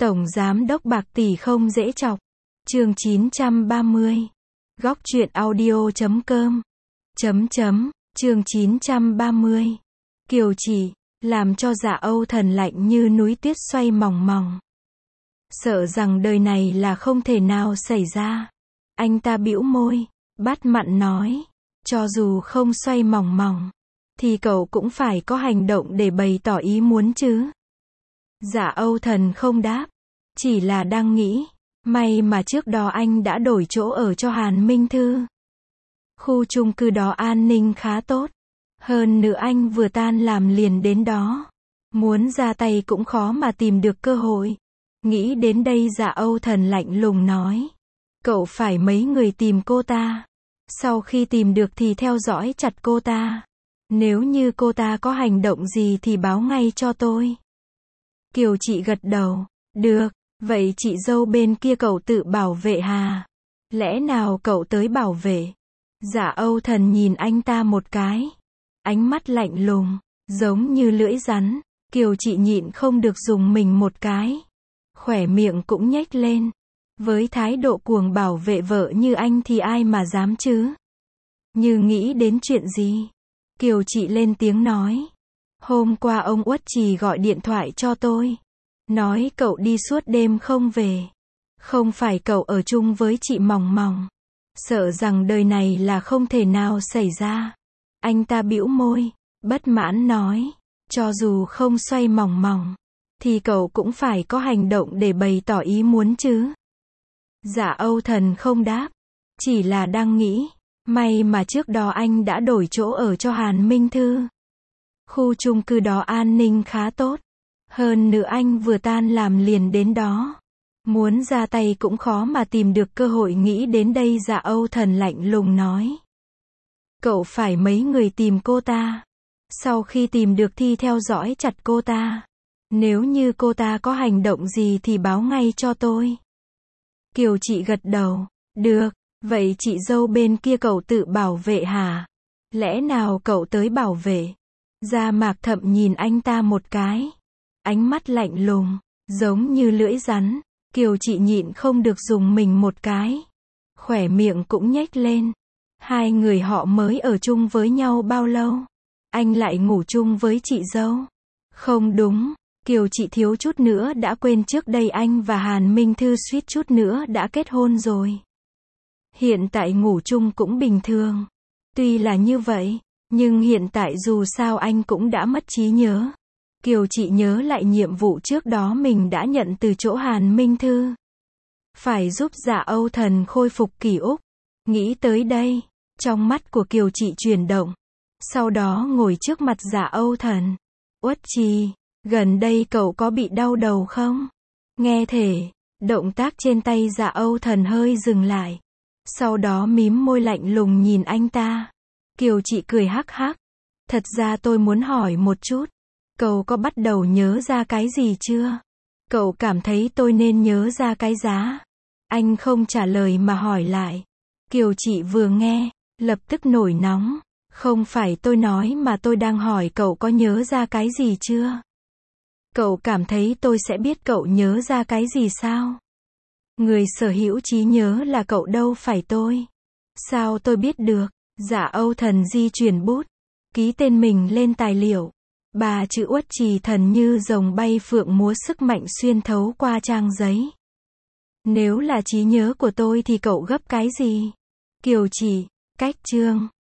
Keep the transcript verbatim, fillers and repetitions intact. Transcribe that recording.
Tổng Giám đốc bạc tỷ không dễ chọc. Chương chín trăm ba mươi. Góc truyện audio chấm com. Chấm chấm. Chương chín trăm ba mươi. Kiều Chỉ, làm cho Dạ Âu Thần lạnh như núi tuyết xoay mòng mòng. Sợ rằng đời này là không thể nào xảy ra. Anh ta bĩu môi, bắt mặn nói, cho dù không xoay mòng mòng, thì cậu cũng phải có hành động để bày tỏ ý muốn chứ. Dạ Âu Thần không đáp, chỉ là đang nghĩ, may mà trước đó anh đã đổi chỗ ở cho Hàn Minh Thư. Khu chung cư đó an ninh khá tốt, hơn nữa anh vừa tan làm liền đến đó, muốn ra tay cũng khó mà tìm được cơ hội. Nghĩ đến đây Dạ Âu Thần lạnh lùng nói, cậu phải mấy người tìm cô ta, sau khi tìm được thì theo dõi chặt cô ta. Nếu như cô ta có hành động gì thì báo ngay cho tôi. Kiều Chị gật đầu, được, vậy chị dâu bên kia cậu tự bảo vệ hà? Lẽ nào cậu tới bảo vệ? Dạ Âu Thần nhìn anh ta một cái, ánh mắt lạnh lùng, giống như lưỡi rắn. Kiều Chị nhịn không được dùng mình một cái, khỏe miệng cũng nhếch lên. Với thái độ cuồng bảo vệ vợ như anh thì ai mà dám chứ? Như nghĩ đến chuyện gì? Kiều Chị lên tiếng nói, hôm qua ông Uất Trì gọi điện thoại cho tôi, nói cậu đi suốt đêm không về. Không phải cậu ở chung với chị Mòng Mòng, sợ rằng đời này là không thể nào xảy ra. Anh ta bĩu môi, bất mãn nói, cho dù không xoay mòng mòng, thì cậu cũng phải có hành động để bày tỏ ý muốn chứ. Dạ Âu Thần không đáp, chỉ là đang nghĩ, may mà trước đó anh đã đổi chỗ ở cho Hàn Minh Thư. Khu chung cư đó an ninh khá tốt, hơn nữa anh vừa tan làm liền đến đó, muốn ra tay cũng khó mà tìm được cơ hội. Nghĩ đến đây Dạ Âu Thần lạnh lùng nói, cậu phải mấy người tìm cô ta, sau khi tìm được thì theo dõi chặt cô ta. Nếu như cô ta có hành động gì thì báo ngay cho tôi. Kiều Chị gật đầu, được, vậy chị dâu bên kia cậu tự bảo vệ hả? Lẽ nào cậu tới bảo vệ? Gia Mạc Thậm nhìn anh ta một cái, ánh mắt lạnh lùng, giống như lưỡi rắn. Kiều Chị nhịn không được dùng mình một cái, khỏe miệng cũng nhếch lên. Hai người họ mới ở chung với nhau bao lâu? Anh lại ngủ chung với chị dâu? Không đúng, Kiều Chị thiếu chút nữa đã quên trước đây anh và Hàn Minh Thư suýt chút nữa đã kết hôn rồi. Hiện tại ngủ chung cũng bình thường. Tuy là như vậy, nhưng hiện tại dù sao anh cũng đã mất trí nhớ. Kiều Chị nhớ lại nhiệm vụ trước đó mình đã nhận từ chỗ Hàn Minh Thư, phải giúp Dạ Âu Thần khôi phục ký ức. Nghĩ tới đây, trong mắt của Kiều Chị chuyển động, sau đó ngồi trước mặt Dạ Âu Thần. Uất Trì, gần đây cậu có bị đau đầu không? Nghe thể, động tác trên tay Dạ Âu Thần hơi dừng lại, sau đó mím môi lạnh lùng nhìn anh ta. Kiều Chị cười hắc hắc, thật ra tôi muốn hỏi một chút, cậu có bắt đầu nhớ ra cái gì chưa? Cậu cảm thấy tôi nên nhớ ra cái giá? Anh không trả lời mà hỏi lại. Kiều Chị vừa nghe, lập tức nổi nóng, không phải tôi nói mà tôi đang hỏi cậu có nhớ ra cái gì chưa? Cậu cảm thấy tôi sẽ biết cậu nhớ ra cái gì sao? Người sở hữu trí nhớ là cậu đâu phải tôi. Sao tôi biết được? Dạ Âu Thần di chuyển bút, ký tên mình lên tài liệu. Ba chữ Uất Trì Thần như rồng bay phượng múa, sức mạnh xuyên thấu qua trang giấy. Nếu là trí nhớ của tôi thì cậu gấp cái gì? Kiều Chỉ, cách chương.